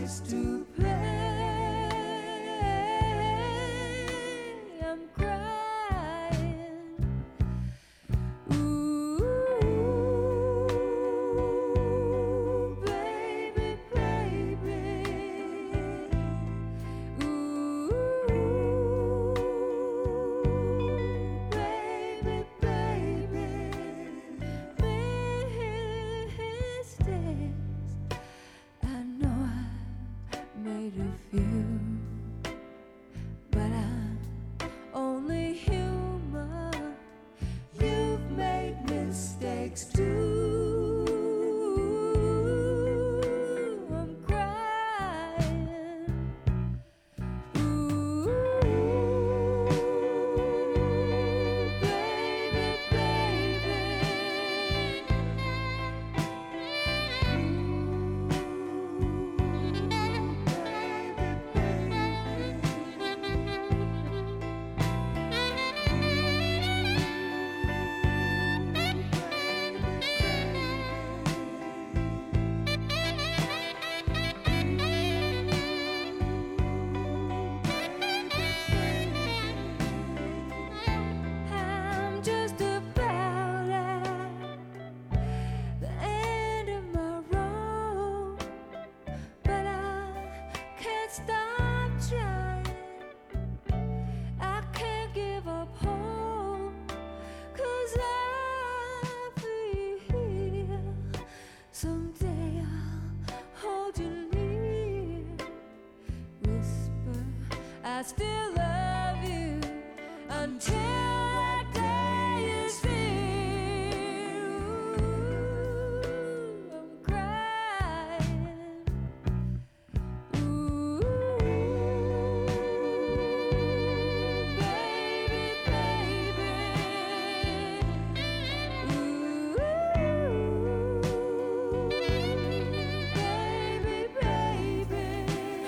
place to play. I'm crying. Ooh, baby, baby. Ooh, baby, baby. Mistakes. I know I made a few, but I'm only human. You've made mistakes too. I'm crying. Ooh, baby, baby. I'm just about at the end of my road, but I can't stop trying. I can't give up hope, 'cause I feel someday I'll hold you near, whisper I still love you until that day is here. I'm crying. Ooh, baby, baby. Ooh, baby, baby.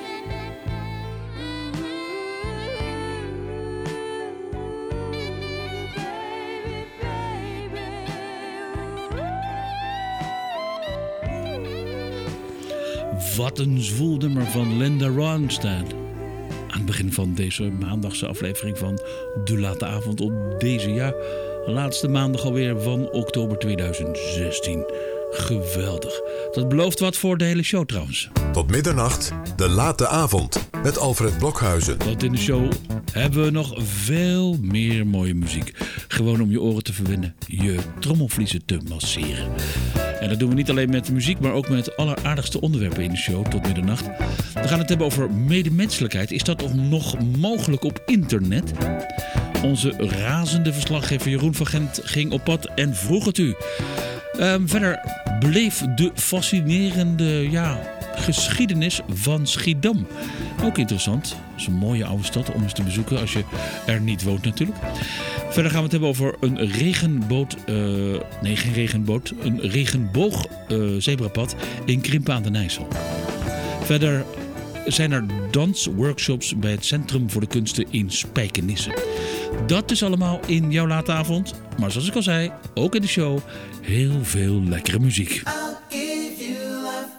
Wat een zwoel nummer van Linda Ronstadt. Aan het begin van deze maandagse aflevering van De Late Avond op deze laatste maandag alweer van oktober 2016. Geweldig. Dat belooft wat voor de hele show trouwens. Tot middernacht, De Late Avond met Alfred Blokhuizen. Want in de show hebben we nog veel meer mooie muziek. Gewoon om je oren te verwennen, je trommelvliezen te masseren. En dat doen we niet alleen met muziek, maar ook met alleraardigste onderwerpen in de show tot middernacht. We gaan het hebben over medemenselijkheid. Is dat nog mogelijk op internet? Onze razende verslaggever Jeroen van Gent ging op pad en vroeg het u. Verder bleef de fascinerende geschiedenis van Schiedam. Ook interessant. Dat is een mooie oude stad om eens te bezoeken als je er niet woont natuurlijk. Verder gaan we het hebben over een regenboot. Geen regenboot. Een regenboog zebrapad in Krimpen aan den IJssel. Verder zijn er dansworkshops bij het Centrum voor de Kunsten in Spijkenisse. Dat is allemaal in jouw late avond. Maar zoals ik al zei, ook in de show heel veel lekkere muziek. I'll give you love,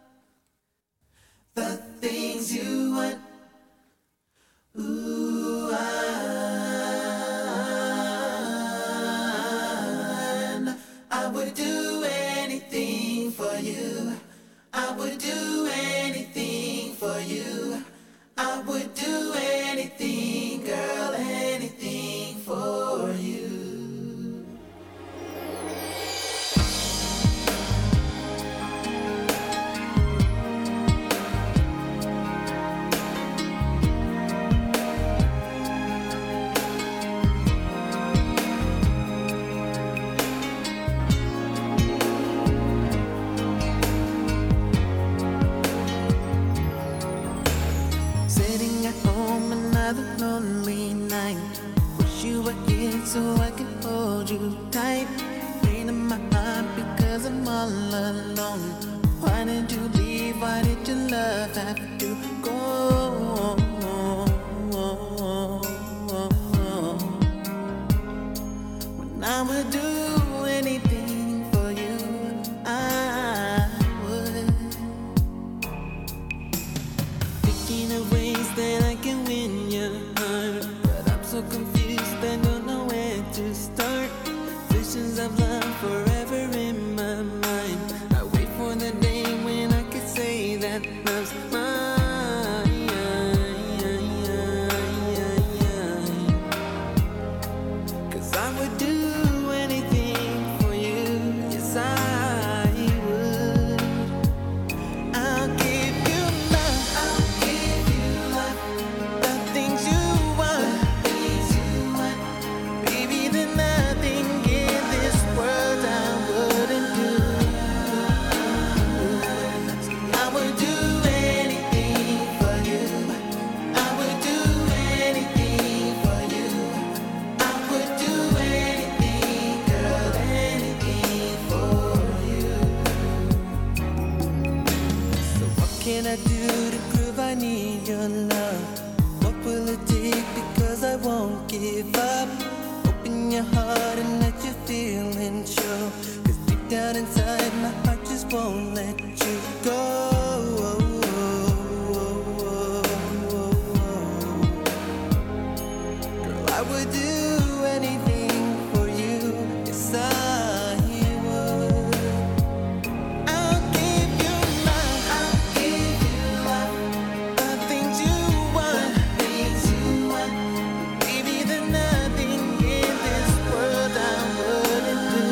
the things you want. Ooh, I would do anything for you. I would do anything for you. I would do anything, girl, anything for you. Sitting at home another lonely night. Wish you were here so I could hold you tight. Pain in my heart because I'm all alone. Why did you leave? Why did your love have to go? When I would do anything for you, I would. can I do to prove I need your love? What will it take? Because I won't give up. Open your heart and let your feelings show. Cause deep down inside my heart just won't let you go. Girl, I would do anything for you. Yes, I would. I'll give you love. I'll give you love. The things you want. The things you want. Baby, there's nothing in this world I wouldn't do.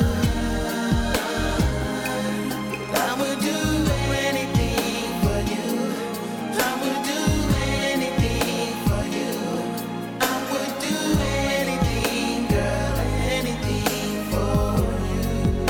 I would do anything for you. I would do anything for you. I would do anything, girl, anything for you.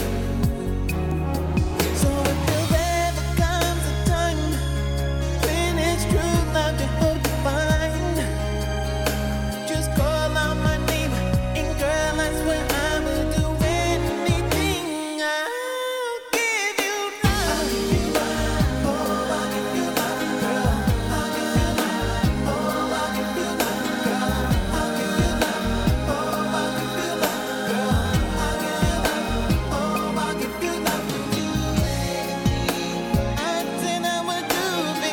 So if there ever comes a time when it's true love you hope to find, just call out my name, and girl, I swear I will do anything. I'll give you love. I'll give you love. Oh, I'll give you love, girl. I'll give you love. Oh, I'll give you love, girl. I'll give you love. Oh, I'll give you love, girl. I'll give you love. Oh, I'll give you love. Do anything. I said I would do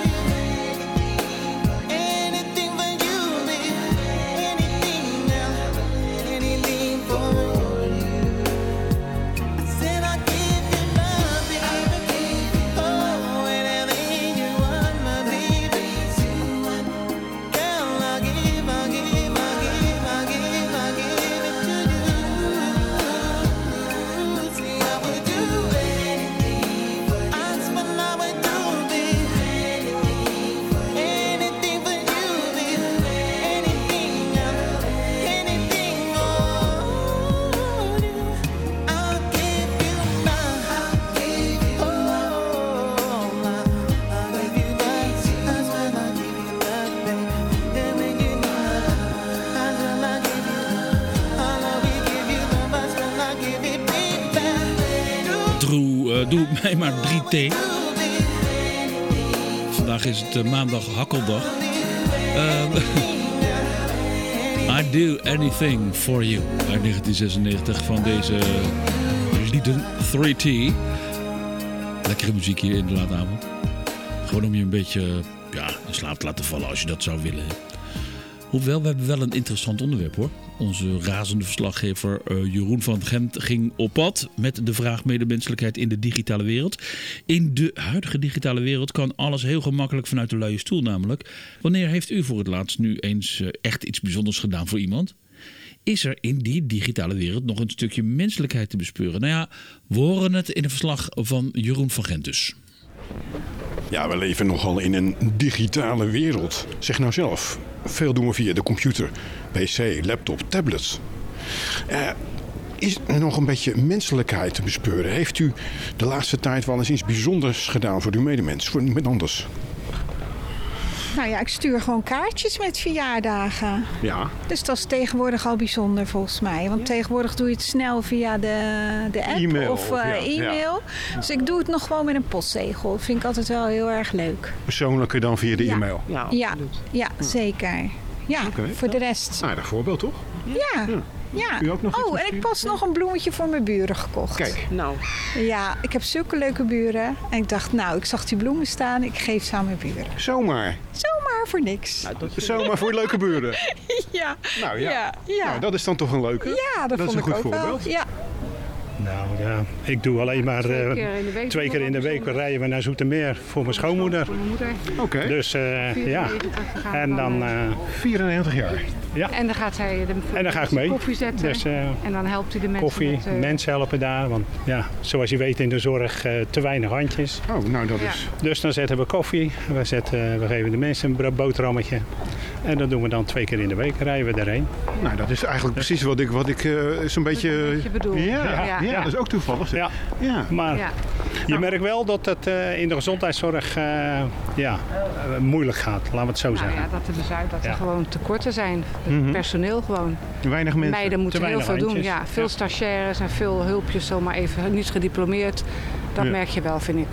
anything for you, baby. Anything, girl. Anything for you. I said I'll give you love, baby. Oh, anything you want, my baby. Girl, I'll give, I'll give, I'll give, I'll give, I'll give it to you. See, I would do anything for you. I swear I would do, baby. Anything for you, baby. Anything, girl. Anything for you. I'll give you love. I'll give you love. I'll give you love. I swear I'll give you love, baby. And when you need love, I swear I'll give you love. All I will give you love, I swear I'll give it, baby. Doe mij maar 3 thee. Vandaag is het maandag hakkeldag. I Do Anything For You uit 1996 van deze lieden 3T. Lekkere muziek hier in de late avond. Gewoon om je een beetje in slaap te laten vallen als je dat zou willen. Hè. Hoewel, we hebben wel een interessant onderwerp hoor. Onze razende verslaggever Jeroen van Gent ging op pad met de vraag medemenselijkheid in de digitale wereld. In de huidige digitale wereld kan alles heel gemakkelijk vanuit de luie stoel namelijk. Wanneer heeft u voor het laatst nu eens echt iets bijzonders gedaan voor iemand? Is er in die digitale wereld nog een stukje menselijkheid te bespeuren? Nou ja, we horen het in een verslag van Jeroen van Gent dus. Ja, we leven nogal in een digitale wereld. Zeg nou zelf. Veel doen we via de computer, pc, laptop, tablets. Is er nog een beetje menselijkheid te bespeuren? Heeft u de laatste tijd wel eens iets bijzonders gedaan voor uw medemens, voor iemand anders? Nou ja, ik stuur gewoon kaartjes met verjaardagen. Ja. Dus dat is tegenwoordig al bijzonder volgens mij. Want tegenwoordig doe je het snel via de app E-mail, of ja. e-mail. Dus ik doe het nog gewoon met een postzegel. Dat vind ik altijd wel heel erg leuk. Persoonlijker dan via de e-mail? Ja, zeker. Ja, Oké. voor de rest. Aardig voorbeeld, toch? Ja. U ook nog iets Oh, en misschien? ik pas nog een bloemetje voor mijn buren gekocht. Kijk. Nou, Ja, ik heb zulke leuke buren. En ik dacht, nou, ik zag die bloemen staan. Ik geef ze aan mijn buren. Zomaar. Zomaar voor niks. Zomaar voor leuke buren. Ja. Nou ja. Ja. Nou, dat is dan toch een leuke? Ja, dat is vond een ik goed ook voorbeeld. wel. Ja. Nou ja, ik doe alleen maar 2 keer in de week rijden we naar Zoetermeer voor mijn schoonmoeder. voor mijn moeder. Oké. Dus ja, en dan 94 jaar. En dan gaat zij En dan ga ik mee. koffie zetten. Dus en dan helpt hij de mensen koffie, met, mensen helpen daar. Want ja, zoals je weet in de zorg te weinig handjes. Oh, nou dat Ja. is... Dus dan zetten we koffie, we geven de mensen een boterhammetje. En dat doen we dan 2 keer in de week, rijden we erheen. Nou, dat is eigenlijk precies wat ik zo'n beetje... Wat je bedoelt. Ja, Ja. dat is ook toevallig. Ja, Ja. maar Ja. je merkt wel dat het in de gezondheidszorg moeilijk gaat, laten we het zo Nou zeggen. ja, dat er dus uit dat er Ja. gewoon tekorten zijn. Mhm. Personeel gewoon. Weinig mensen. Meiden moeten Te heel weinig veel doen. handjes. Ja, veel Ja. stagiaires en veel hulpjes, zomaar even niet gediplomeerd. Dat Ja. merk je wel, vind ik. Ja.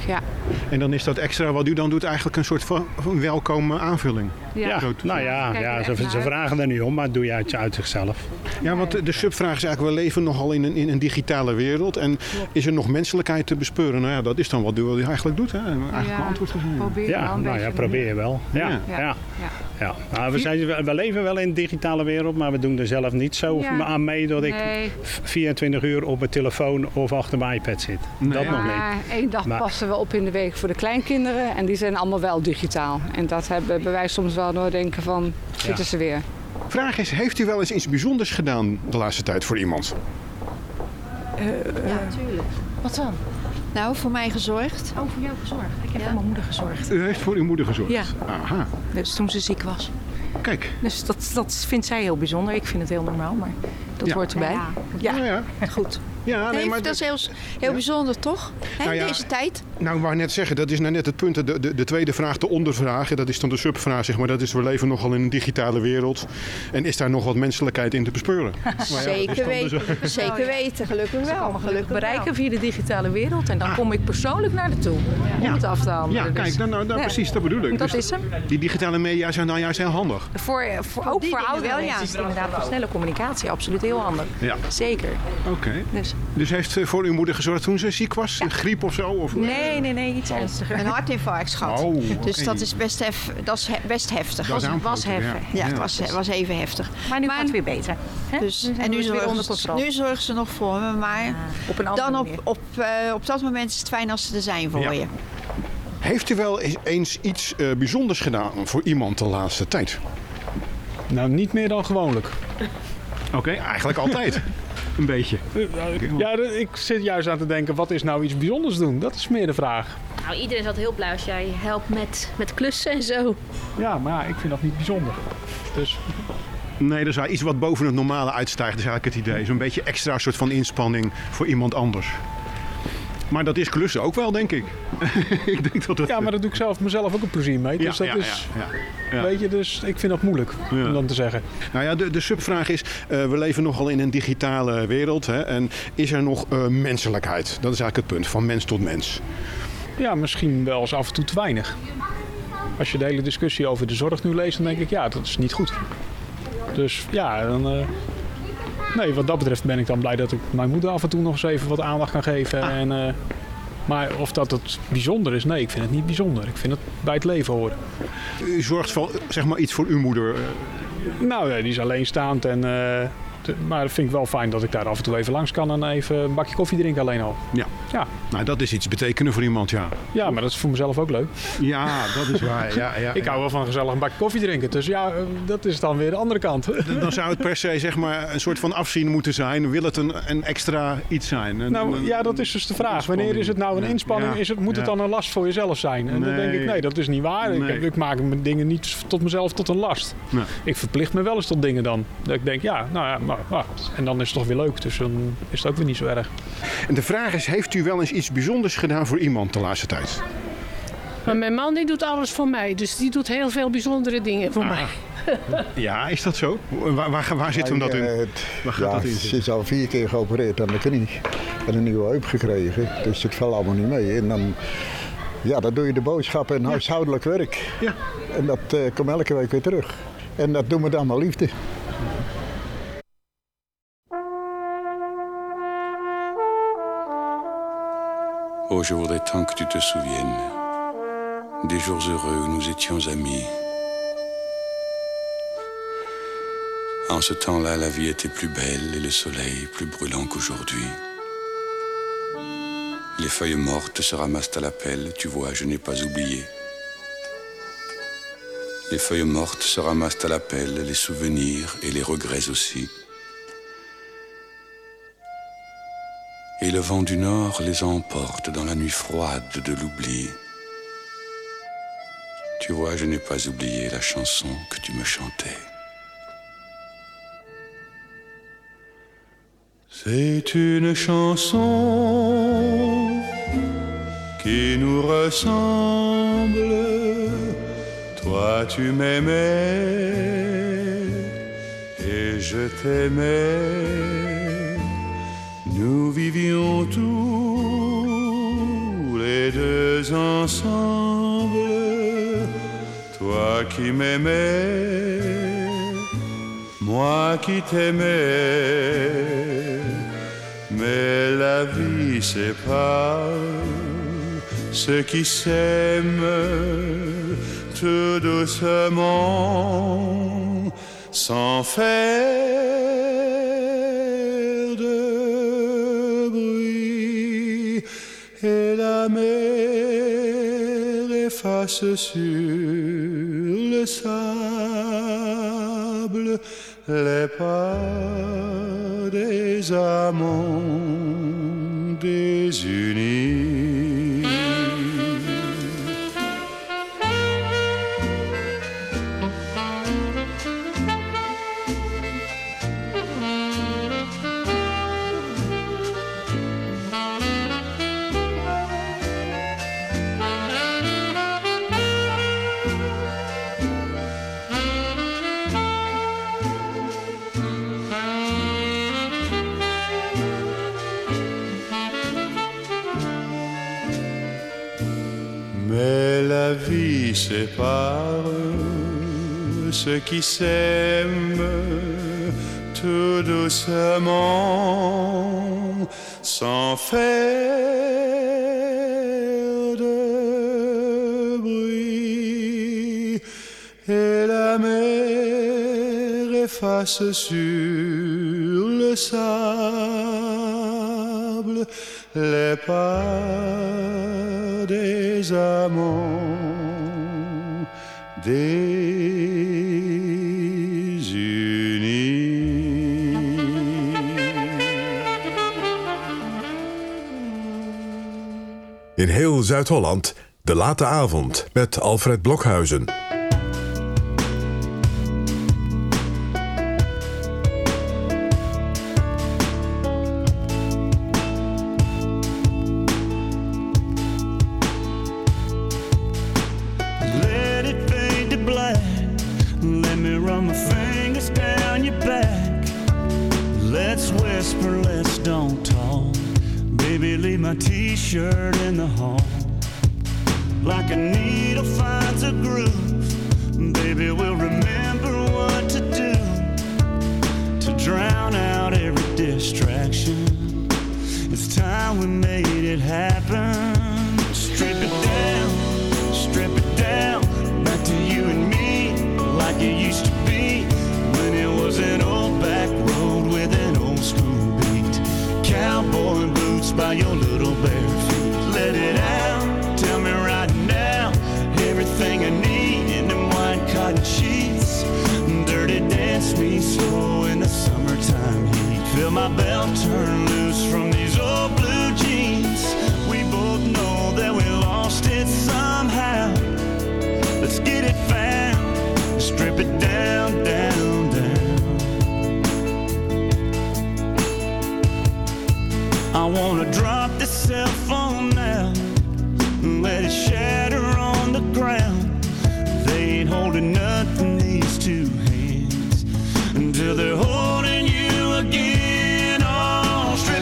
En dan is dat extra wat u dan doet eigenlijk een soort van welkome aanvulling. Ja, Zo- nou ja, Kijk er ja echt ze naar. vragen er niet om, maar dat doe je uit zichzelf. Ja, want de subvraag is eigenlijk, we leven nogal in een digitale wereld. En is er nog menselijkheid te bespeuren? Nou ja, dat is dan wat u eigenlijk doet, hè? Eigenlijk een antwoord gegeven. Probeer wel Ja, een nou beetje ja, probeer je wel. Ja, Ja. ja. Ja. ja. Nou, we leven wel in de digitale wereld, maar we doen er zelf niet zo Ja. aan mee dat ik Nee. 24 uur op mijn telefoon of achter mijn iPad zit. Nee. Dat nog niet. Maar 1 dag Maar- passen we op in de week voor de kleinkinderen. En die zijn allemaal wel digitaal. En dat hebben wij soms wel door denken van, zitten ze weer. Vraag is, heeft u wel eens iets bijzonders gedaan de laatste tijd voor iemand? Ja, tuurlijk. Wat dan? Nou, voor mij gezorgd. Oh, voor jou gezorgd. Ik heb voor mijn moeder gezorgd. U heeft voor uw moeder gezorgd? Ja. Aha, Dus toen ze ziek was. kijk. Dus dat vindt zij heel bijzonder. Ik vind het heel normaal, maar dat Ja. hoort erbij. Ja. Ja, Ja. goed. Ja, nee, Nee, maar dat is heel bijzonder, toch? Hè, Nou ja, deze tijd. Nou, ik wou net zeggen, dat is nou net het punt. De tweede vraag, de ondervraag, dat is dan de subvraag, zeg maar. Dat is, we leven nogal in een digitale wereld. En is daar nog wat menselijkheid in te bespeuren? Zeker weten. Zeker weten, gelukkig Ze wel. komen gelukkig bereiken via de digitale wereld. En dan kom ik persoonlijk naar de toe om het af te handelen. Ja, kijk, nou, Ja. precies, dat bedoel ik. Dat Dus is hem. die digitale media zijn dan juist heel handig. Ook die voor dingen ouderen wel, ja. is het inderdaad voor snelle communicatie absoluut heel handig. Ja. Zeker. Oké. Dus. Heeft voor uw moeder gezorgd toen ze ziek was? Een griep of zo? Of... Nee, iets ernstiger. Een hartinfarct gehad. Oh, Dus oké. dat is best heftig. Dat is was aanpoten, heftig. Ja, Ja. het was even heftig. Maar nu gaat het weer beter. Hè? Dus, zijn en we weer onder controle. nu zorgen ze nog voor me, maar Op een andere dan manier. op dat moment is het fijn als ze er zijn voor Ja. je. Heeft u wel eens iets bijzonders gedaan voor iemand de laatste tijd? Nou, niet meer dan gewoonlijk. Oké, eigenlijk altijd. Een beetje. Ja, ik zit juist aan te denken, wat is nou iets bijzonders doen? Dat is meer de vraag. Nou, iedereen is altijd heel blij als jij helpt met klussen en zo. Ja, maar ja, ik vind dat niet bijzonder. Dus Nee, dat is iets wat boven het normale uitstijgt, is eigenlijk het idee. Zo'n beetje extra soort van inspanning voor iemand anders. Maar dat is klussen ook wel, denk ik. Ik denk dat het... ja, maar daar doe ik mezelf ook een plezier mee. Dus dat is, ja. weet je, dus ik vind dat moeilijk om dan te zeggen. Nou ja, de subvraag is, we leven nogal in een digitale wereld. Hè, en is er nog menselijkheid? Dat is eigenlijk het punt, van mens tot mens. Ja, misschien wel eens af en toe te weinig. Als je de hele discussie over de zorg nu leest, dan denk ik, ja, dat is niet goed. Dus ja, dan... nee, wat dat betreft ben ik dan blij dat ik mijn moeder af en toe nog eens even wat aandacht kan geven. En, maar of dat het bijzonder is, nee, ik vind het niet bijzonder. Ik vind het bij het leven horen. U zorgt van, zeg maar, iets voor uw moeder. Nou, die is alleenstaand. Maar dat vind ik wel fijn dat ik daar af en toe even langs kan en even een bakje koffie drinken alleen al. Ja. Ja. Nou, dat is iets betekenen voor iemand, ja. Ja, maar dat is voor mezelf ook leuk. Ja, dat is waar. Ja, Ik hou wel van gezellig een bakje koffie drinken. Dus ja, dat is dan weer de andere kant. Dan zou het per se, zeg maar, een soort van afzien moeten zijn. Wil het een extra iets zijn? Nou ja, dat is dus de vraag. Wanneer is het nou een inspanning? Ja. Moet het dan een last voor jezelf zijn? En dan denk ik, nee, dat is niet waar. Nee. Ik maak mijn dingen niet tot mezelf tot een last. Nee. Ik verplicht me wel eens tot dingen dan. Dat ik denk, ja, nou ja, maar en dan is het toch weer leuk. Dus dan is het ook weer niet zo erg. En de vraag is, heeft u wel eens iets bijzonders gedaan voor iemand de laatste tijd? Maar mijn man die doet alles voor mij. Dus die doet heel veel bijzondere dingen voor mij. Ja, is dat zo? Waar zit hem dat in? Waar gaat dat in? Ze is al 4 keer geopereerd aan de knie. En een nieuwe heup gekregen. Dus het valt allemaal niet mee. En dan, ja, dan doe je de boodschappen en huishoudelijk werk. Ja. En dat komt elke week weer terug. En dat doen we dan met liefde. Oh, je voudrais tant que tu te souviennes des jours heureux où nous étions amis. En ce temps-là, la vie était plus belle et le soleil plus brûlant qu'aujourd'hui. Les feuilles mortes se ramassent à la pelle, tu vois, je n'ai pas oublié. Les feuilles mortes se ramassent à la pelle, les souvenirs et les regrets aussi. Et le vent du nord les emporte dans la nuit froide de l'oubli. Tu vois, je n'ai pas oublié la chanson que tu me chantais. C'est une chanson qui nous ressemble. Toi, tu m'aimais et je t'aimais. Nous vivions tous les les deux ensemble, toi qui m'aimais, moi qui t'aimais, mais la vie sépare ceux qui s'aiment tout doucement, sans faire de bruit, et la mer efface sur le sable les pas des amants désunis. Mais la vie sépare ceux qui s'aiment tout doucement, sans faire de bruit, et la mer efface sur le sable les pas des amants désunis. In heel Zuid-Holland, de late avond met Alfred Blokhuizen. T-shirt in the hall, like a needle finds a groove. Baby, we'll remember what to do to drown out every distraction. It's time we made it happen. Strip it down, back to you and me, like it used to be when it was an old back road with an old school beat. Cowboy boots by your little bare feet. Let it out, tell me right now everything I need in them white cotton sheets. Dirty dance me slow in the summertime heat. Feel my belt turn loose from these old blue jeans. We both know that we lost it somehow. Let's get it found, strip it down, down, down. I wanna drop this cell phone now and let it shatter on the ground. They ain't holding nothing, these two hands, until they're holding you again. Oh, strip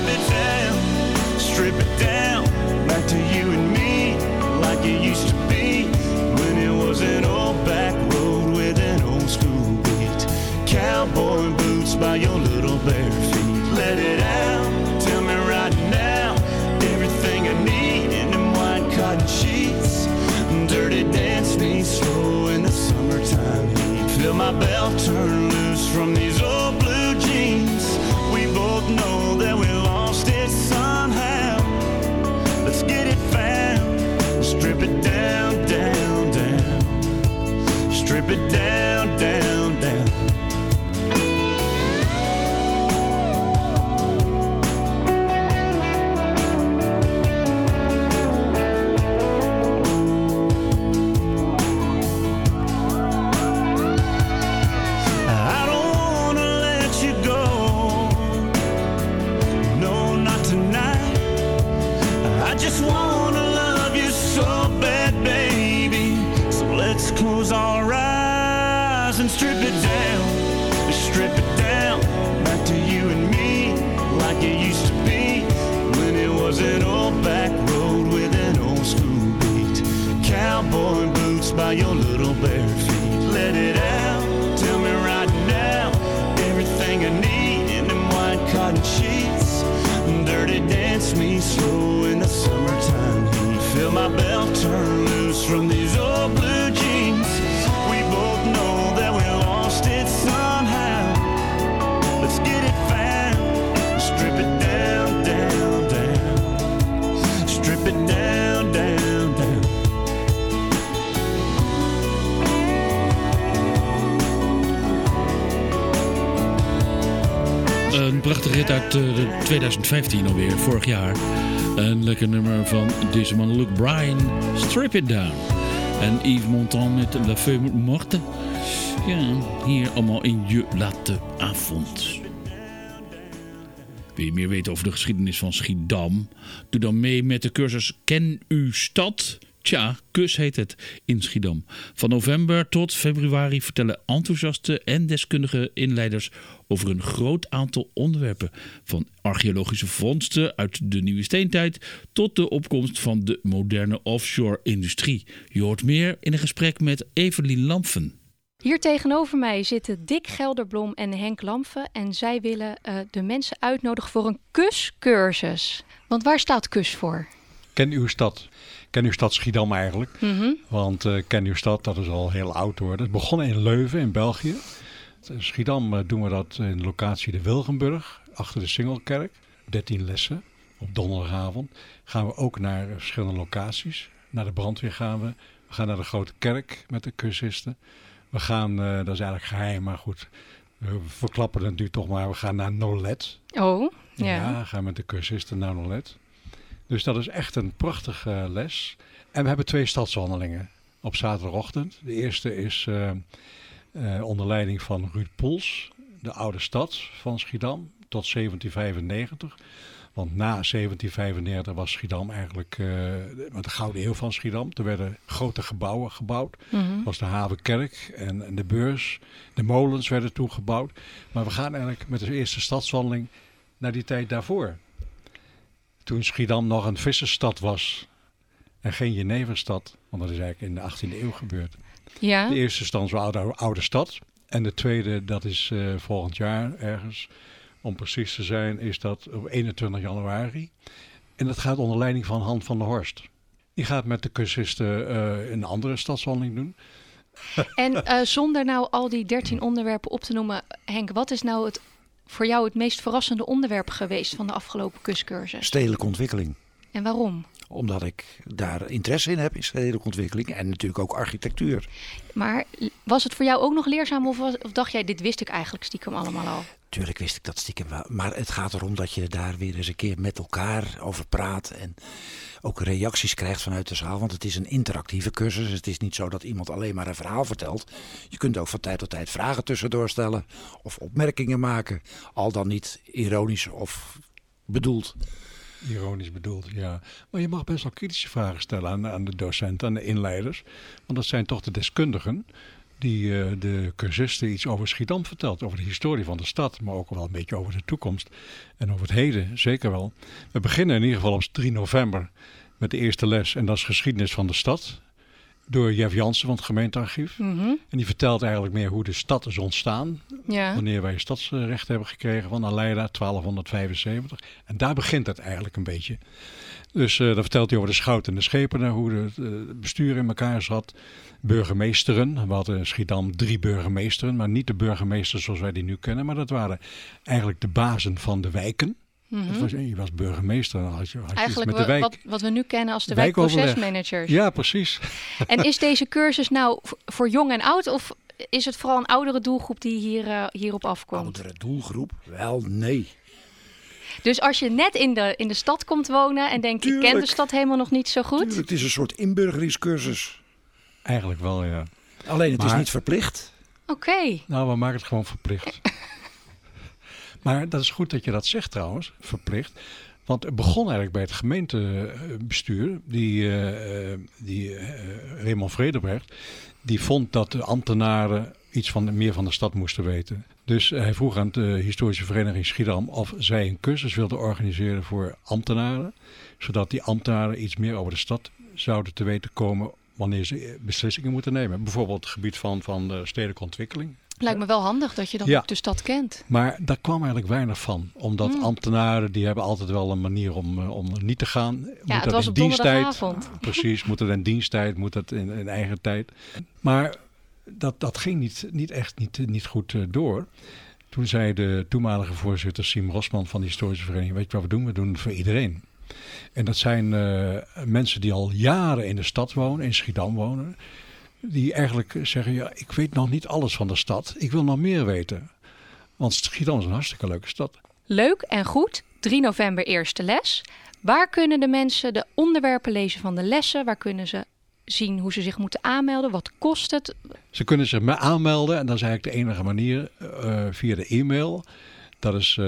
it down, back to you and me, like it used to be when it was an old back road with an old school beat. Cowboy boots by your little bare feet. Let it out, tell me right now everything I need in them white cotton sheets. Dirty dance me slow in the summertime heat. Feel my belt turn loose from these old blue jeans. We both know that we lost it somehow. Let's get it found, strip it down, down, down. Strip it down, down, down. Close our eyes and strip it down, back to you and me, like it used to be when it was an old back road with an old school roots by your little bare feet. Let it out, tell me right now, everything I need in them white cotton sheets. Dirty dance me slow in the summertime heat. Feel my belt turn loose from these old blue jeans. We both know that we lost it somehow. Let's get it found, strip it down, down, down. Strip it down, down, down. Een prachtige rit uit 2015 alweer, vorig jaar. Een lekker nummer van deze man Luke Bryan, Strip It Down. En Yves Montand met La Feuille Morte. Ja, hier allemaal in je late avond. Wil je meer weten over de geschiedenis van Schiedam? Doe dan mee met de cursus Ken uw stad? Tja, KUS heet het in Schiedam. Van november tot februari vertellen enthousiaste en deskundige inleiders over een groot aantal onderwerpen. Van archeologische vondsten uit de nieuwe steentijd tot de opkomst van de moderne offshore-industrie. Je hoort meer in een gesprek met Evelien Lampfen. Hier tegenover mij zitten Dick Gelderblom en Henk Lampfen en zij willen de mensen uitnodigen voor een KUS-cursus. Want waar staat KUS voor? Ken uw stad. Ken uw stad Schiedam eigenlijk. Mm-hmm. Want Ken uw stad, dat is al heel oud hoor. Het begon in Leuven in België. In Schiedam doen we dat in de locatie de Wilgenburg, achter de Singelkerk. 13 lessen op donderdagavond. Gaan we ook naar verschillende locaties. Naar de brandweer gaan we. We gaan naar de Grote Kerk met de cursisten. We gaan, dat is eigenlijk geheim, maar goed. We verklappen het nu toch maar. We gaan naar Nolet. Oh, ja. Ja, we gaan met de cursisten naar Nolet. Dus dat is echt een prachtige les. En we hebben 2 stadswandelingen op zaterdagochtend. De eerste is onder leiding van Ruud Poels, de oude stad van Schiedam, tot 1795. Want na 1795 was Schiedam eigenlijk de gouden eeuw van Schiedam. Er werden grote gebouwen gebouwd. Mm-hmm. Dat was de Havenkerk en de beurs. De molens werden toen gebouwd. Maar we gaan eigenlijk met de eerste stadswandeling naar die tijd daarvoor. Toen Schiedam nog een vissersstad was en geen jeneverstad. Want dat is eigenlijk in de 18e eeuw gebeurd. Ja. De eerste stand was een oude stad. En de tweede, dat is volgend jaar ergens. Om precies te zijn, is dat op 21 januari. En dat gaat onder leiding van Han van der Horst. Die gaat met de cursisten een andere stadswandeling doen. En zonder nou al die 13 onderwerpen op te noemen, Henk, wat is nou voor jou het meest verrassende onderwerp geweest van de afgelopen KUS-cursus? Stedelijke ontwikkeling. En waarom? Omdat ik daar interesse in heb in stedelijke ontwikkeling en natuurlijk ook architectuur. Maar was het voor jou ook nog leerzaam of dacht jij, dit wist ik eigenlijk stiekem allemaal al? Tuurlijk wist ik dat stiekem wel. Maar het gaat erom dat je daar weer eens een keer met elkaar over praat. En ook reacties krijgt vanuit de zaal. Want het is een interactieve cursus. Het is niet zo dat iemand alleen maar een verhaal vertelt. Je kunt ook van tijd tot tijd vragen tussendoor stellen. Of opmerkingen maken. Al dan niet ironisch of bedoeld. Ironisch bedoeld, ja. Maar je mag best wel kritische vragen stellen aan de docenten, aan de inleiders. Want dat zijn toch de deskundigen die de cursisten iets over Schiedam vertelt. Over de historie van de stad, maar ook wel een beetje over de toekomst. En over het heden, zeker wel. We beginnen in ieder geval op 3 november met de eerste les. En dat is geschiedenis van de stad. Door Jeff Jansen van het gemeentearchief. Mm-hmm. En die vertelt eigenlijk meer hoe de stad is ontstaan. Ja. Wanneer wij stadsrecht hebben gekregen van Aleida 1275. En daar begint het eigenlijk een beetje. Dus dan vertelt hij over de schout en de schepenen. Hoe het bestuur in elkaar zat. Burgemeesteren. We hadden in Schiedam 3 burgemeesteren. Maar niet de burgemeesters zoals wij die nu kennen. Maar dat waren eigenlijk de bazen van de wijken. Mm-hmm. Je was burgemeester. Dan had je eigenlijk met de wijk, wat we nu kennen als de wijkprocesmanagers. Ja, precies. En is deze cursus nou voor jong en oud? Of is het vooral een oudere doelgroep die hierop afkomt? Oudere doelgroep? Wel, nee. Dus als je net in de stad komt wonen en denkt, ik ken de stad helemaal nog niet zo goed. Tuurlijk, het is een soort inburgeringscursus. Eigenlijk wel, ja. Alleen het is niet verplicht. Oké. Nou, we maken het gewoon verplicht. Maar dat is goed dat je dat zegt trouwens, verplicht. Want het begon eigenlijk bij het gemeentebestuur. Die Raymond Vredebrecht, die vond dat de ambtenaren iets meer van de stad moesten weten. Dus hij vroeg aan de historische vereniging Schiedam of zij een cursus wilden organiseren voor ambtenaren. Zodat die ambtenaren iets meer over de stad zouden te weten komen wanneer ze beslissingen moeten nemen. Bijvoorbeeld het gebied van de stedelijke ontwikkeling. Lijkt me wel handig dat je dan ook de stad kent. Maar daar kwam eigenlijk weinig van. Omdat ambtenaren, die hebben altijd wel een manier om niet te gaan. Ja, het was op donderdagavond. Precies, moet het in diensttijd, moet het in eigen tijd. Maar dat ging niet goed door. Toen zei de toenmalige voorzitter Siem Rosman van de historische vereniging, weet je wat we doen? We doen het voor iedereen. En dat zijn mensen die al jaren in de stad wonen, in Schiedam wonen. Die eigenlijk zeggen, ja, ik weet nog niet alles van de stad. Ik wil nog meer weten. Want Schiedam is een hartstikke leuke stad. Leuk en goed. 3 november eerste les. Waar kunnen de mensen de onderwerpen lezen van de lessen? Waar kunnen ze zien hoe ze zich moeten aanmelden? Wat kost het? Ze kunnen zich aanmelden. En dat is eigenlijk de enige manier via de e-mail. Dat is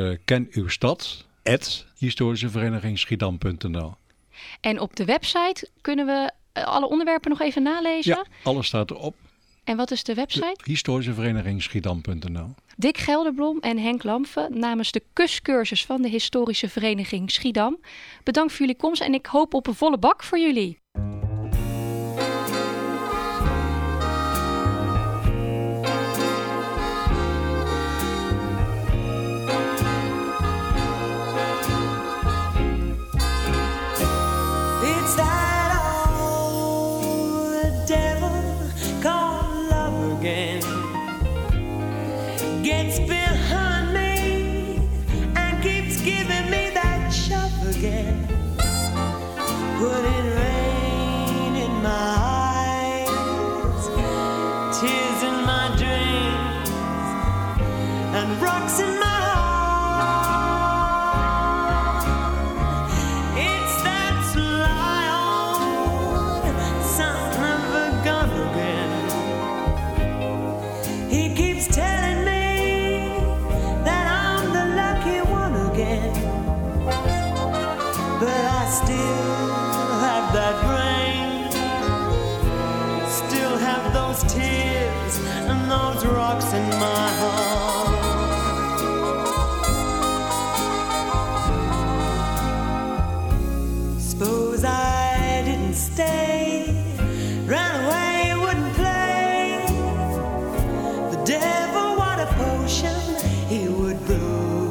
kenuwstad@historischeverenigingsschiedam.nl. En op de website kunnen we alle onderwerpen nog even nalezen? Ja, alles staat erop. En wat is de website? Historischeverenigingsschiedam.nl. Dick Gelderblom en Henk Lamfen namens de KUS-cursus van de Historische Vereniging Schiedam. Bedankt voor jullie komst en ik hoop op een volle bak voor jullie. Gets behind me and keeps giving me that shove again. Putting rain in my eyes, tears in my dreams, and rocks in my heart. It's that sly old son of a gun again. He keeps telling me but I still have that brain, still have those tears and those rocks in my heart. Suppose I didn't stay, ran away, wouldn't play. The devil, what a potion he would brew.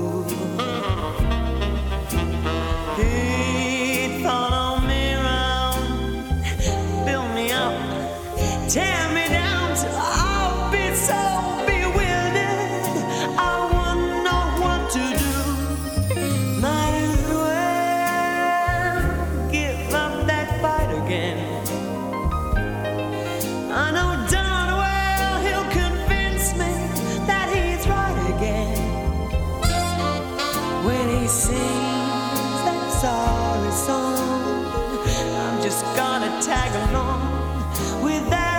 Tear me down till I'll be so bewildered. I wouldn't know what to do. Might as well give up that fight again. I know darn well he'll convince me that he's right again. When he sings that sorry song, I'm just gonna tag along with that.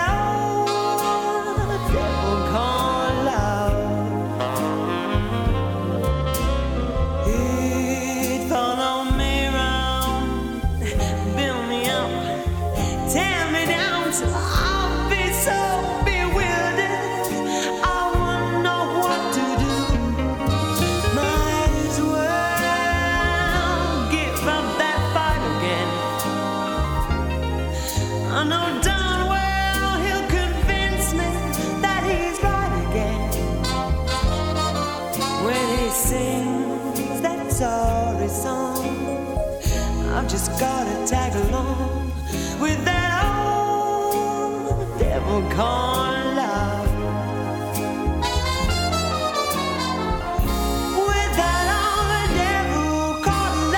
Sorry song, I've just gotta tag along with that old devil called love. With that old devil called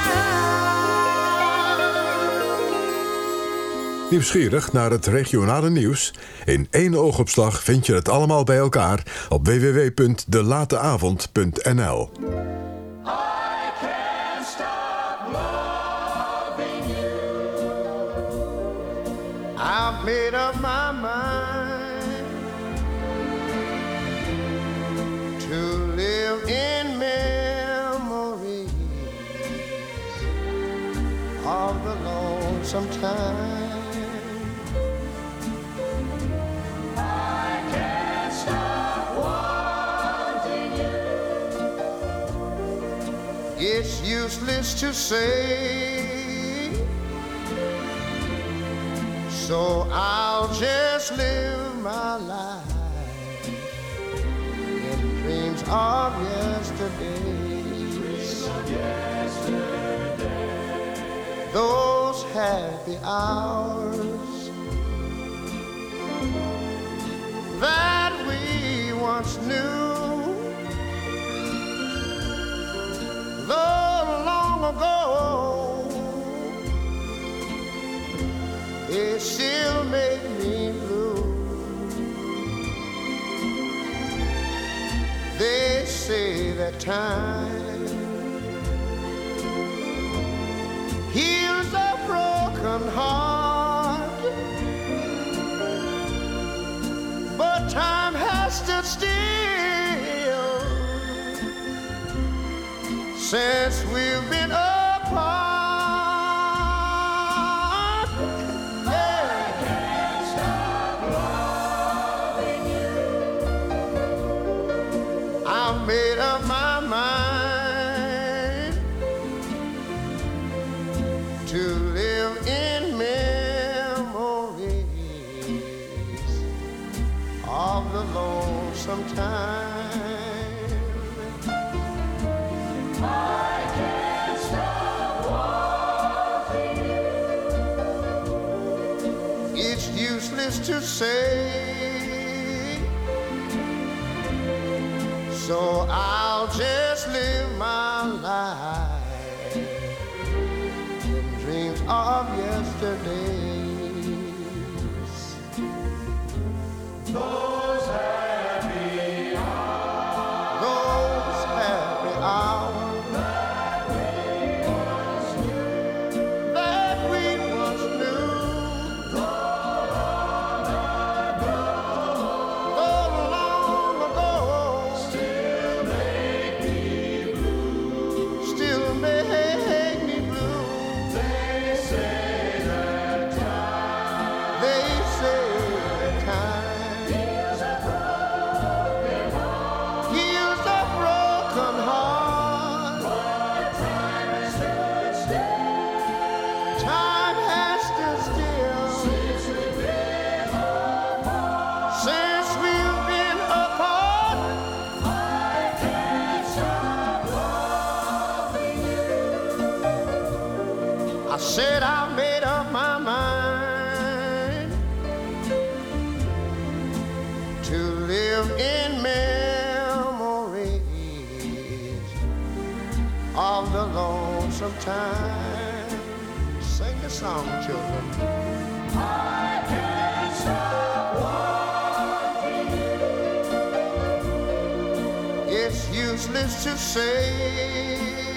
love. Nieuwsgierig naar het regionale nieuws? In 1 oogopslag vind je het allemaal bij elkaar op www.delateavond.nl. I've made up my mind to live in memories of the lonesome time. I can't stop wanting you. It's useless to say, so I'll I'll just live my life in dreams of yesterdays. Those happy hours that we once knew, though long ago, they still make me blue. They say that time heals a broken heart, but time has stood still since we've been apart. Made up my mind to live in memories of the lonesome time. I can't stop wanting you. It's useless to say, so I'll just live my life in dreams of yesterdays. Those happy hours, those happy hours that we once knew, that we once knew. Said I made up my mind to live in memories of the lonesome time. Sing the song, children. I can't stop wanting you. It's useless to say,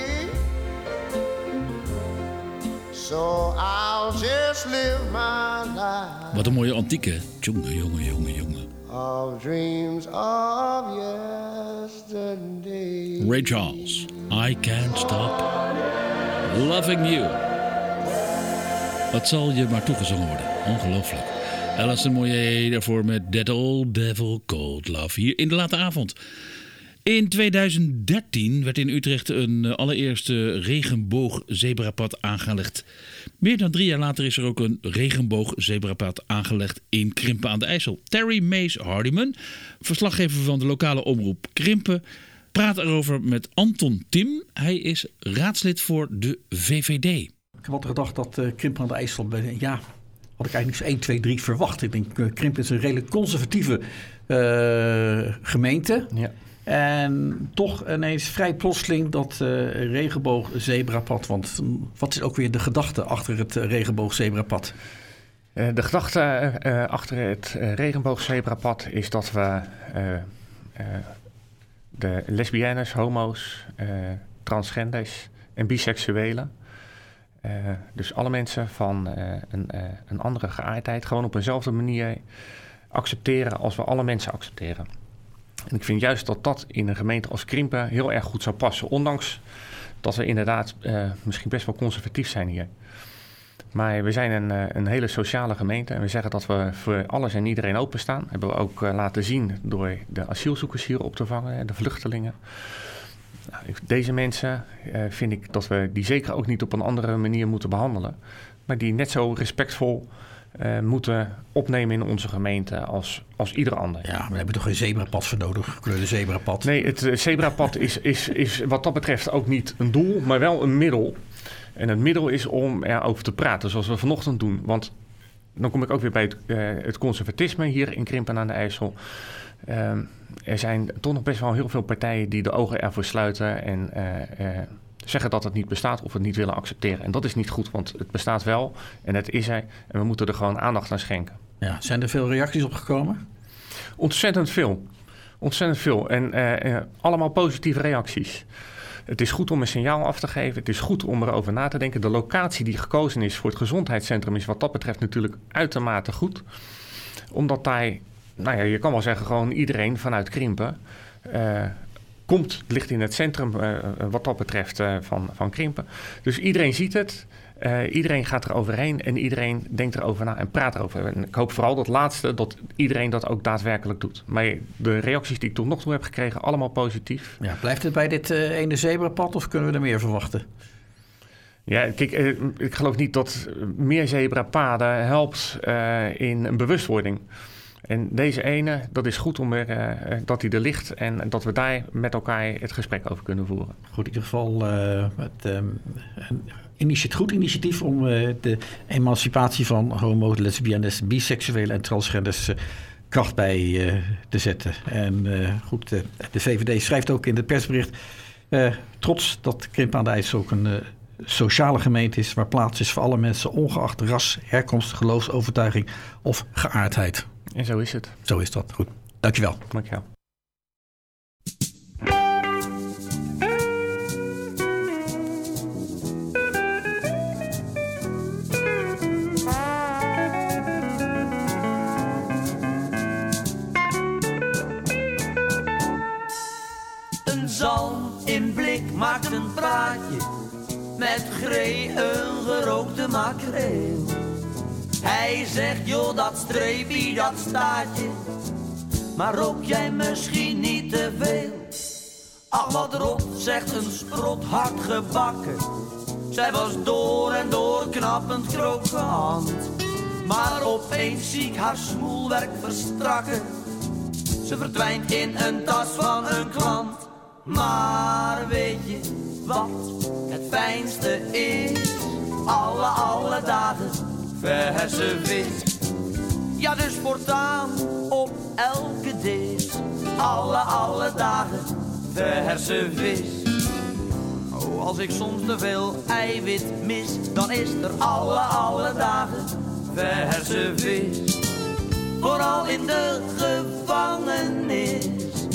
so I'll just live my life. Wat een mooie antieke. Jongen, jongen, jongen, jongen. Of dreams of yesterday. Ray Charles, I Can't Stop Loving You. Wat zal je maar toegezongen worden. Ongelooflijk. Alison Moyet daarvoor met That Old Devil Called Love. Hier in de late avond. In 2013 werd in Utrecht een allereerste regenboogzebrapad aangelegd. Meer dan 3 jaar later is er ook een regenboogzebrapad aangelegd in Krimpen aan de IJssel. Terry Mays Hardiman, verslaggever van de lokale omroep Krimpen, praat erover met Anton Tim. Hij is raadslid voor de VVD. Ik heb altijd gedacht dat Krimpen aan de IJssel, ja, had ik eigenlijk niet 1, 2, 3 verwacht. Ik denk, Krimpen is een redelijk conservatieve gemeente. Ja. En toch ineens vrij plotseling dat regenboogzebrapad. Want wat is ook weer de gedachte achter het regenboogzebrapad? De gedachte achter het regenboogzebrapad is dat we de lesbiennes, homo's, transgenders en biseksuelen, dus alle mensen van een andere geaardheid, gewoon op eenzelfde manier accepteren als we alle mensen accepteren. En ik vind juist dat dat in een gemeente als Krimpen heel erg goed zou passen. Ondanks dat we inderdaad misschien best wel conservatief zijn hier. Maar we zijn een hele sociale gemeente. En we zeggen dat we voor alles en iedereen openstaan. Hebben we ook laten zien door de asielzoekers hier op te vangen. De vluchtelingen. Nou, deze mensen vind ik dat we die zeker ook niet op een andere manier moeten behandelen. Maar die net zo respectvol moeten opnemen in onze gemeente als ieder ander. Ja, we hebben toch geen zebrapad voor nodig, gekleurde zebrapad? Nee, het zebrapad is wat dat betreft ook niet een doel, maar wel een middel. En het middel is om erover te praten, zoals we vanochtend doen. Want dan kom ik ook weer bij het conservatisme hier in Krimpen aan de IJssel. Er zijn toch nog best wel heel veel partijen die de ogen ervoor sluiten en zeggen dat het niet bestaat of het niet willen accepteren. En dat is niet goed, want het bestaat wel en het is er en we moeten er gewoon aandacht aan schenken. Ja, zijn er veel reacties op gekomen? Ontzettend veel. Ontzettend veel. En allemaal positieve reacties. Het is goed om een signaal af te geven. Het is goed om erover na te denken. De locatie die gekozen is voor het gezondheidscentrum is wat dat betreft natuurlijk uitermate goed. Omdat daar, nou ja, je kan wel zeggen, gewoon iedereen vanuit Krimpen ligt in het centrum wat dat betreft van Krimpen. Dus iedereen ziet het. Iedereen gaat er overheen en iedereen denkt erover na en praat erover. En ik hoop vooral dat laatste, dat iedereen dat ook daadwerkelijk doet. Maar de reacties die ik tot nog toe heb gekregen, allemaal positief. Ja, blijft het bij dit ene zebrapad of kunnen we er meer verwachten? Ja, kijk, ik geloof niet dat meer zebrapaden helpt in een bewustwording. En deze ene, dat is goed om dat hij er ligt en dat we daar met elkaar het gesprek over kunnen voeren. Goed, in ieder geval goed initiatief om de emancipatie van homo's, lesbiennes, biseksuelen en transgenders kracht bij te zetten. En goed, de VVD schrijft ook in het persbericht trots dat Krimpen aan de IJssel ook een sociale gemeente is waar plaats is voor alle mensen ongeacht ras, herkomst, geloofsovertuiging of geaardheid. En zo is het. Zo is dat. Goed. Dankjewel. Dankjewel. Een zalm in blik maakt een praatje, met gree een gerookte makreel. Hij zegt, joh, dat streepie, dat staat je, maar rook jij misschien niet te veel? Ach, wat rot, zegt een sprot hard gebakken. Zij was door en door knappend krokant, maar opeens zie ik haar smoelwerk verstrakken. Ze verdwijnt in een tas van een klant. Maar weet je wat het fijnste is? Alle dagen verse vis. Ja, dus voortaan op elke dis. Alle dagen verse vis. Oh, als ik soms te veel eiwit mis, dan is er alle dagen verse vis. Vooral in de gevangenis.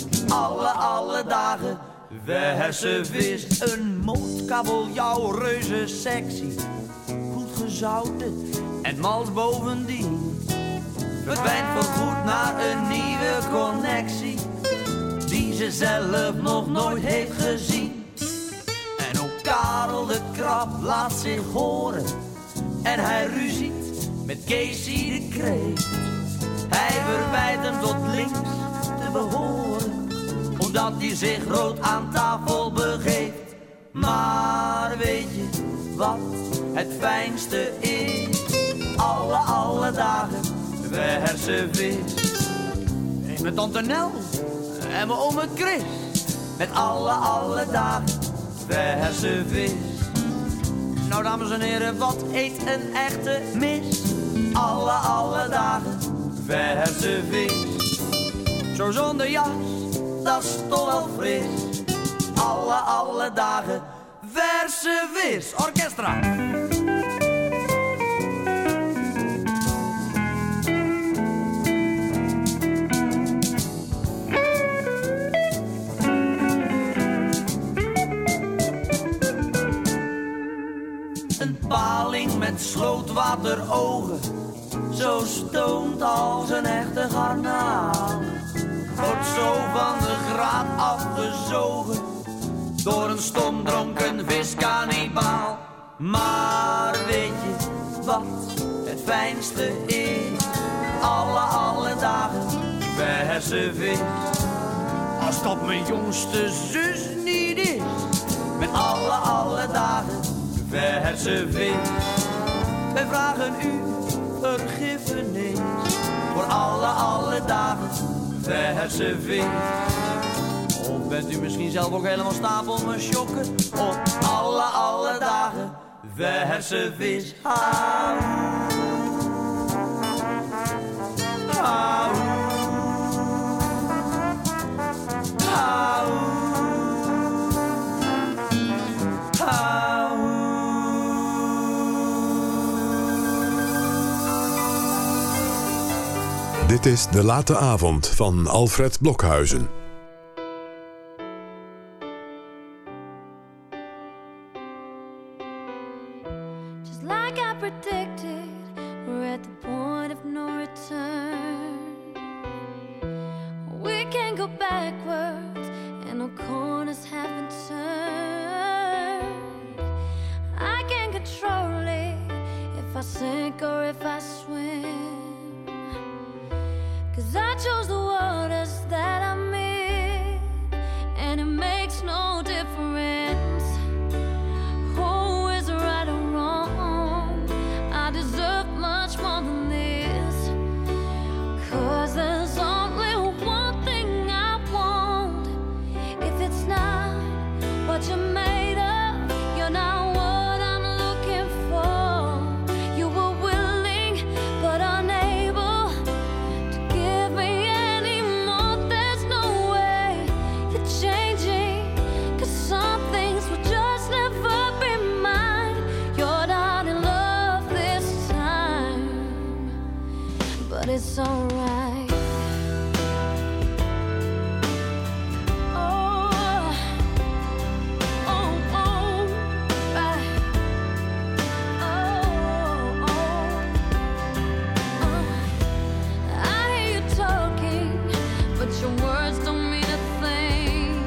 Alle dagen verse vis. Een mootkabeljauw, reuze sexy, goed gezouten en malt bovendien. Verdwijnt voorgoed naar een nieuwe connectie die ze zelf nog nooit heeft gezien. En ook Karel de Krab laat zich horen en hij ruziet met Casey de Kreeft. Hij verwijt hem tot links te behoren, omdat hij zich rood aan tafel begeeft. Maar weet je wat het fijnste is? Alle dagen verse vis. En met tante Nel en mijn ome Chris, met alle dagen verse vis. Nou dames en heren, wat eet een echte mis? Alle dagen verse vis. Zo zonder jas, dat is toch wel fris. Alle dagen verse vis. Orkestra. Een paling met slootwaterogen, zo stoont als een echte garnaal. Wordt zo van de graad afgezogen door een stomdronken viskanibaal. Maar weet je wat het fijnste is? Alle dagen verse vis. Als dat mijn jongste zus niet is, met alle dagen verse vis. Wij vragen u vergiffenis voor alle dagen verse vis. Of bent u misschien zelf ook helemaal stapel me shocken op alle dagen verse vis. Hou, hou, hou, hou. Dit is De Late Avond van Alfred Blokhuizen. Just like I predicted, we're at the point of no return. We can't go backwards, and no corners have been turned. I can't control it, if I sink or if I swim. 'Cause I chose the waters that I'm in, and it makes no difference who is right or wrong. I deserve much more than this, 'cause there's only one thing I want. If it's not what you're made of, you're not what I'm looking for. You were willing but unable to give me any more. There's no way you're changing, 'cause some things will just never be mine. You're not in love this time, but it's alright. Oh, oh, oh, right. Oh, oh, I hear you talking, but your words don't mean a thing.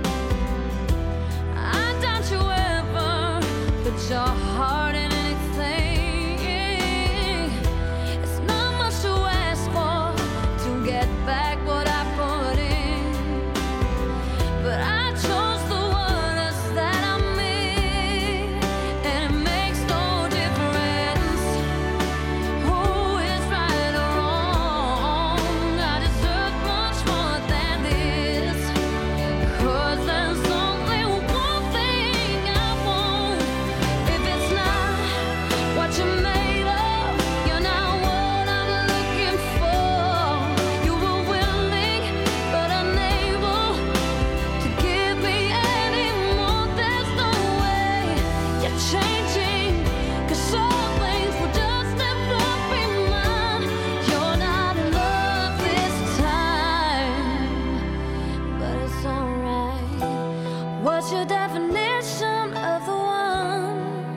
I doubt you ever put your heart in anything. It's not much to ask for to get back what I put in, but I chose the waters that I'm in, and it makes no difference who is right or wrong. I deserve much more than this, 'cause there's only one thing I want. If it's not what you're made of, you're not what I'm looking for. You were willing but unable to give me any more. There's no way you're changing, 'cause some things will just never be mine. You're not in love this time, but it's alright. What's your definition of the one?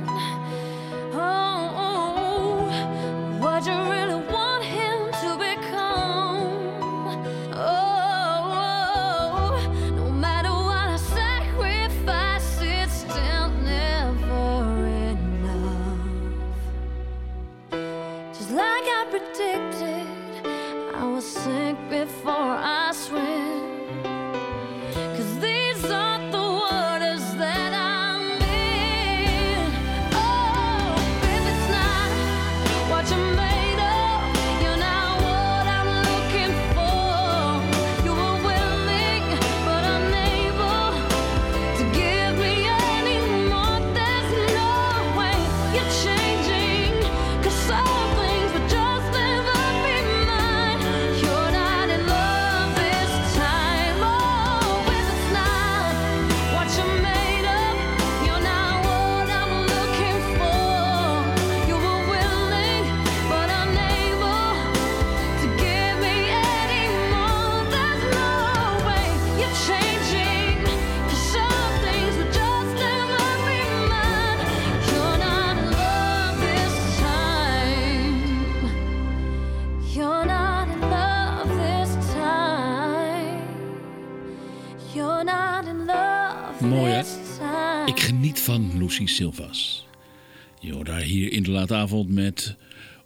Oh, what you really want him to become? Oh, no matter what I sacrifice, it's still never enough. Just like I predicted, I will sink before I swim. 'Cause these are the waters that I'm in. Oh, if it's not what you're made of, you're not what I'm looking for. You were willing but unable to give me any more. There's no way you're changing, 'cause some things will just never be mine. You're not in love this time. Oh, if it's not what you're made of, you're not what I'm looking for. You were willing but unable to give me any more. There's no way you're changing, 'cause some things will just never be mine. You're not in love this time. You're not in love this time. You're not in love Mooi, hè? this time. Ik geniet van Lucy Silvas. Je hoort haar hier in De Late Avond met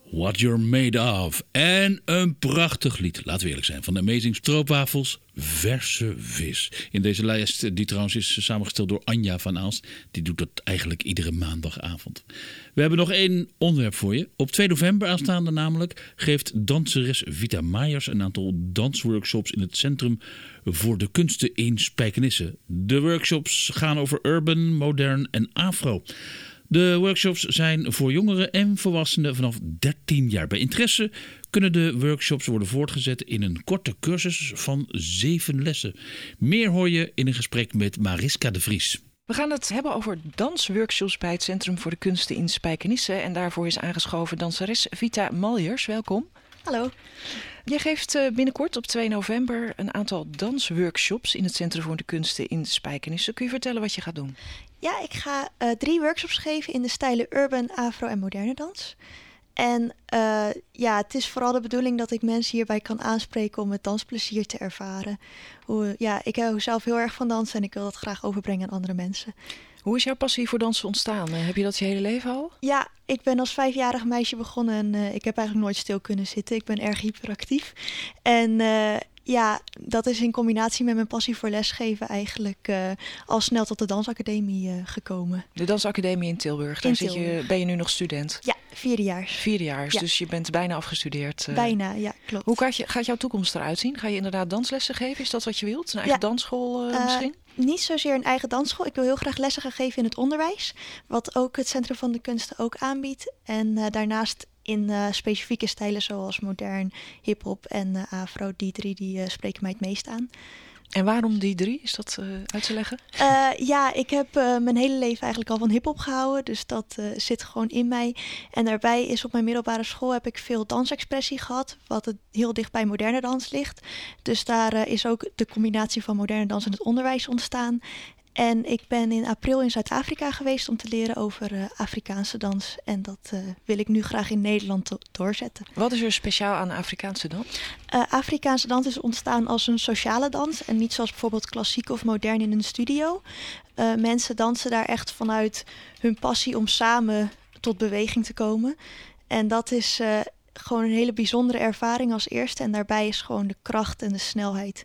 What You're Made Of. En een prachtig lied, laten we eerlijk zijn, van de Amazing Stroopwafels, Verse Vis. In deze lijst, die trouwens is samengesteld door Anja van Aalst, die doet dat eigenlijk iedere maandagavond. We hebben nog 1 onderwerp voor je. Op 2 november aanstaande namelijk geeft danseres Vita Majers een aantal dansworkshops in het Centrum voor de Kunsten in Spijkenisse. De workshops gaan over urban, modern en afro. De workshops zijn voor jongeren en volwassenen vanaf 13 jaar. Bij interesse kunnen de workshops worden voortgezet in een korte cursus van 7 lessen. Meer hoor je in een gesprek met Mariska de Vries. We gaan het hebben over dansworkshops bij het Centrum voor de Kunsten in Spijkenisse. En daarvoor is aangeschoven danseres Vita Majers. Welkom. Hallo. Jij geeft binnenkort op 2 november een aantal dansworkshops in het Centrum voor de Kunsten in Spijkenisse. Kun je vertellen wat je gaat doen? Ja, ik ga 3 workshops geven in de stijlen urban, afro en moderne dans. En het is vooral de bedoeling dat ik mensen hierbij kan aanspreken om het dansplezier te ervaren. Ik hou zelf heel erg van dansen en ik wil dat graag overbrengen aan andere mensen. Hoe is jouw passie voor dansen ontstaan? Heb je dat je hele leven al? Ja, ik ben als 5-jarig meisje begonnen en ik heb eigenlijk nooit stil kunnen zitten. Ik ben erg hyperactief. En dat is in combinatie met mijn passie voor lesgeven eigenlijk al snel tot de dansacademie gekomen. De dansacademie in Tilburg, daar ben je nu nog student? Ja, 4-jaars. 4-jaars, Ja. dus je bent bijna afgestudeerd. Bijna, ja, klopt. Hoe gaat jouw toekomst eruit zien? Ga je inderdaad danslessen geven? Is dat wat je wilt? Een eigen dansschool misschien? Niet zozeer een eigen dansschool. Ik wil heel graag lessen gaan geven in het onderwijs. Wat ook het Centrum van de Kunsten ook aanbiedt. En daarnaast in specifieke stijlen zoals modern, hiphop en afro. Die 3 die spreken mij het meest aan. En waarom die 3? Is dat uit te leggen? Ik heb mijn hele leven eigenlijk al van hiphop gehouden. Dus dat zit gewoon in mij. En daarbij is op mijn middelbare school heb ik veel dansexpressie gehad. Wat het heel dicht bij moderne dans ligt. Dus daar is ook de combinatie van moderne dans en het onderwijs ontstaan. En ik ben in april in Zuid-Afrika geweest om te leren over Afrikaanse dans. En dat wil ik nu graag in Nederland doorzetten. Wat is er speciaal aan Afrikaanse dans? Afrikaanse dans is ontstaan als een sociale dans. En niet zoals bijvoorbeeld klassiek of modern in een studio. Mensen dansen daar echt vanuit hun passie om samen tot beweging te komen. En dat is gewoon een hele bijzondere ervaring als eerste. En daarbij is gewoon de kracht en de snelheid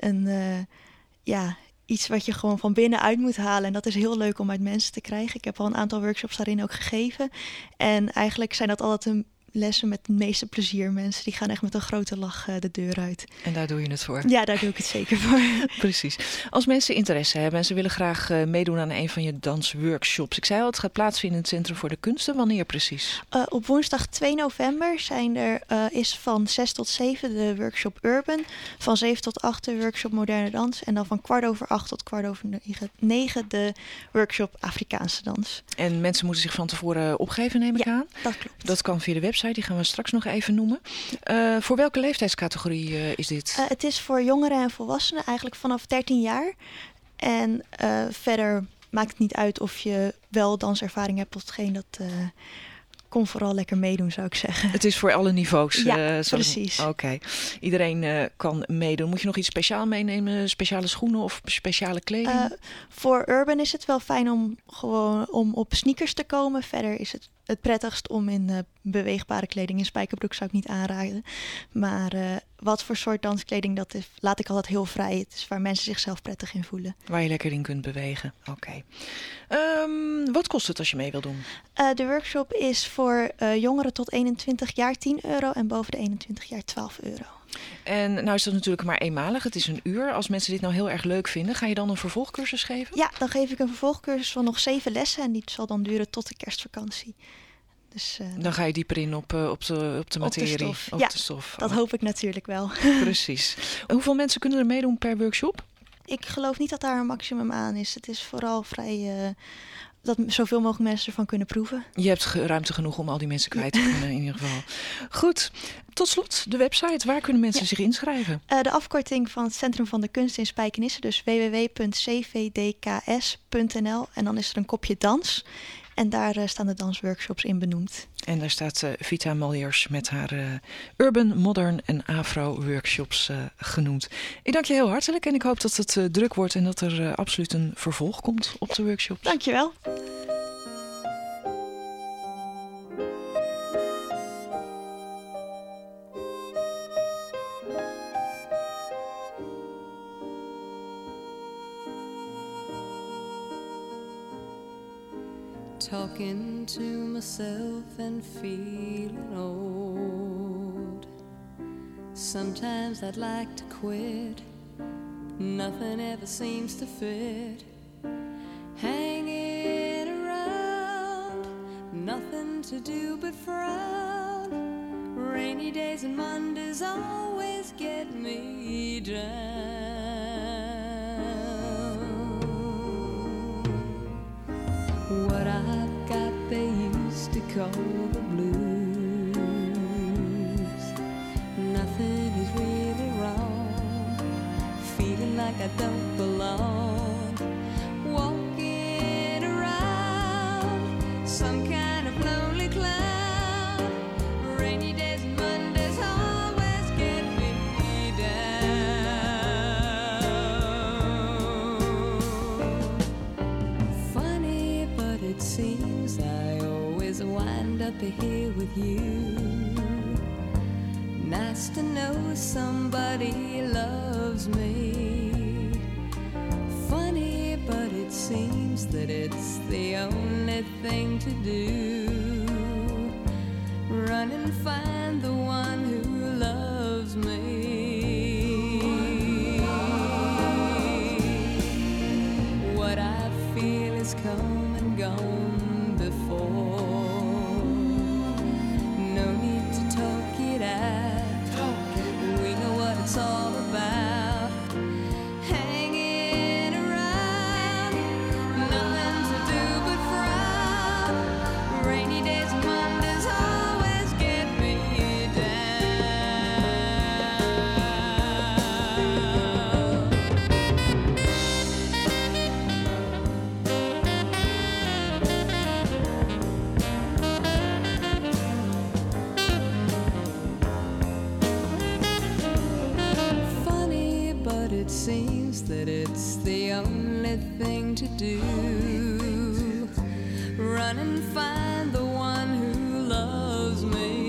iets wat je gewoon van binnenuit moet halen. En dat is heel leuk om uit mensen te krijgen. Ik heb al een aantal workshops daarin ook gegeven. En eigenlijk zijn dat altijd lessen met het meeste plezier. Mensen die gaan echt met een grote lach de deur uit. En daar doe je het voor? Ja, daar doe ik het zeker voor. Precies. Als mensen interesse hebben en ze willen graag meedoen aan een van je dansworkshops. Ik zei al, het gaat plaatsvinden in het Centrum voor de Kunsten. Wanneer precies? Op woensdag 2 november is van 6 tot 7 de workshop Urban. Van 7 tot 8 de workshop Moderne Dans. En dan van 8:15 tot 9:15 de workshop Afrikaanse Dans. En mensen moeten zich van tevoren opgeven, neem ik aan? Dat klopt. Dat kan via de website. Die gaan we straks nog even noemen. Voor welke leeftijdscategorie is dit? Het is voor jongeren en volwassenen eigenlijk vanaf 13 jaar. En verder maakt het niet uit of je wel danservaring hebt of geen. Dat kom vooral lekker meedoen, zou ik zeggen. Het is voor alle niveaus. Ja, precies. Oké. Iedereen kan meedoen. Moet je nog iets speciaal meenemen? Speciale schoenen of speciale kleding? Voor Urban is het wel fijn om op sneakers te komen. Verder is het prettigst om in beweegbare kleding. In spijkerbroek zou ik niet aanraden. Maar wat voor soort danskleding dat is, laat ik altijd heel vrij. Het is waar mensen zichzelf prettig in voelen. Waar je lekker in kunt bewegen. Oké. Wat kost het als je mee wil doen? De workshop is voor jongeren tot 21 jaar €10 en boven de 21 jaar €12. En nou is dat natuurlijk maar eenmalig. Het is een uur. Als mensen dit nou heel erg leuk vinden, ga je dan een vervolgcursus geven? Ja, dan geef ik een vervolgcursus van nog 7 lessen. En die zal dan duren tot de kerstvakantie. Dus, dan ga je dieper in op de materie. Op de stof. Dat hoop ik natuurlijk wel. Precies. Hoeveel mensen kunnen er meedoen per workshop? Ik geloof niet dat daar een maximum aan is. Het is vooral vrij dat zoveel mogelijk mensen ervan kunnen proeven. Je hebt ruimte genoeg om al die mensen kwijt te kunnen in ieder geval. Goed. Tot slot, de website. Waar kunnen mensen zich inschrijven? De afkorting van het Centrum van de Kunsten in Spijkenisse. Dus www.cvdks.nl. En dan is er een kopje dans. En daar staan de dansworkshops in benoemd. En daar staat Vita Majers met haar urban, modern en afro workshops genoemd. Ik dank je heel hartelijk en ik hoop dat het druk wordt en dat er absoluut een vervolg komt op de workshops. Dankjewel. talking to myself and feeling old. Sometimes I'd like to quit. Nothing ever seems to fit. Hanging around, nothing to do but frown. Rainy days and Mondays always get me down. What I've got they used to call the blues. Nothing is really wrong. Feeling like I don't belong. Walking around some kind of lonely cloud. Rainy days and Mondays always get me down. Funny, but it seems I always wind up here with you. Nice to know somebody loves me. Funny, but it seems that it's the only thing to do. Run and find the one who loves me. What I feel is come and gone before. No need to talk it out. We know what it's all about. Hanging around, nothing to do but frown. Rainy days and Mondays always get me funny, but it seems that it's the only thing to do. Run and find the one who loves me.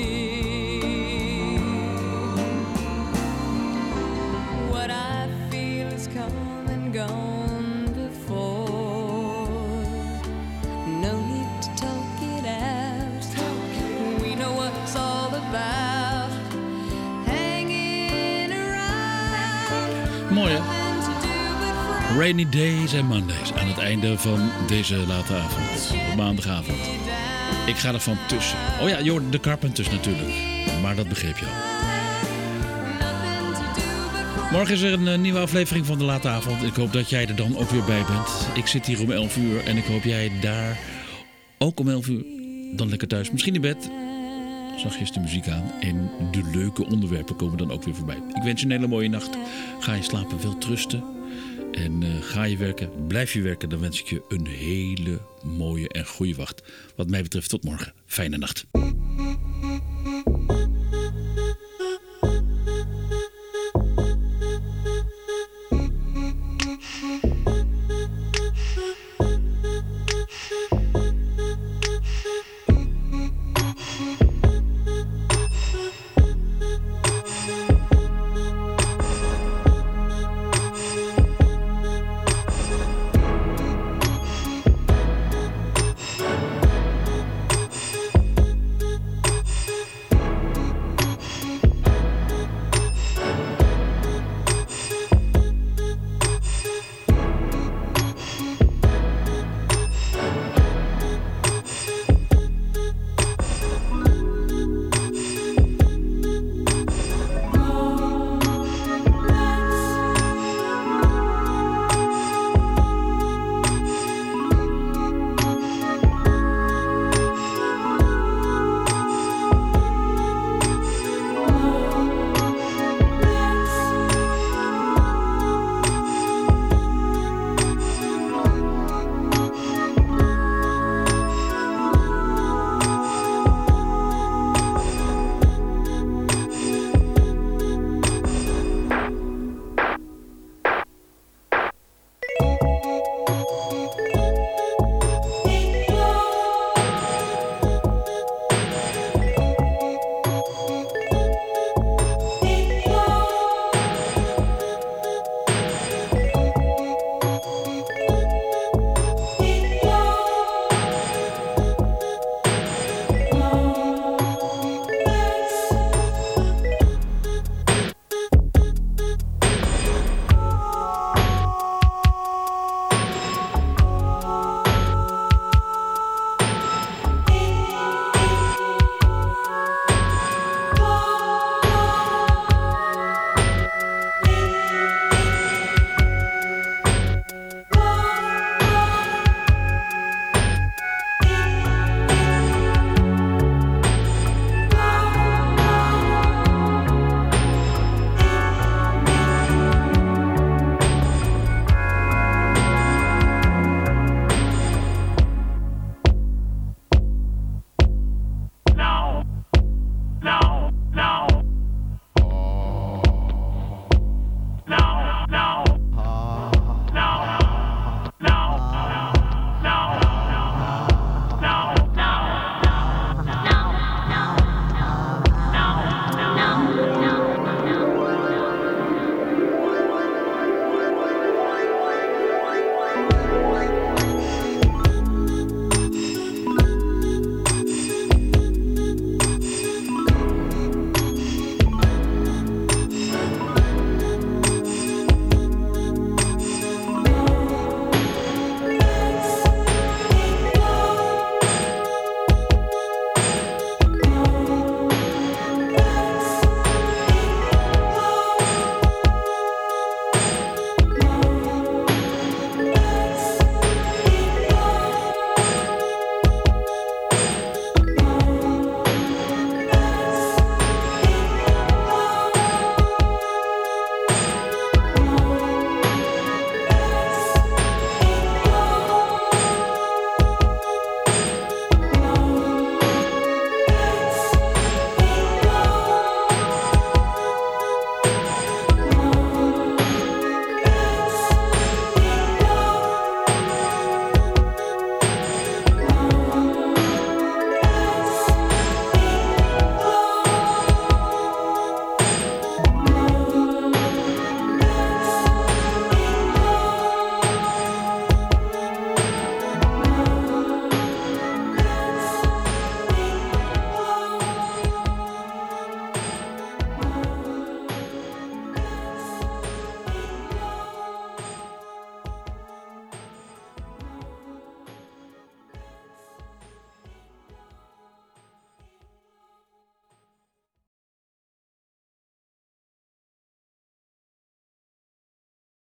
What I feel is come and gone before. No need to talk it out. We know what it's all about. Hanging around. Mooi hè? Rainy Days en Mondays aan het einde van deze late avond, maandagavond. Ik ga er van tussen. Oh ja, je hoort de Carpenters natuurlijk, maar dat begreep je al. Morgen is er een nieuwe aflevering van de late avond. Ik hoop dat jij er dan ook weer bij bent. Ik zit hier om 11 uur en ik hoop jij daar ook om 11 uur dan lekker thuis. Misschien in bed. Zachtjes de muziek aan en de leuke onderwerpen komen dan ook weer voorbij. Ik wens je een hele mooie nacht. Ga je slapen, wel trusten. En ga je werken, blijf je werken, dan wens ik je een hele mooie en goede wacht. Wat mij betreft tot morgen. Fijne nacht.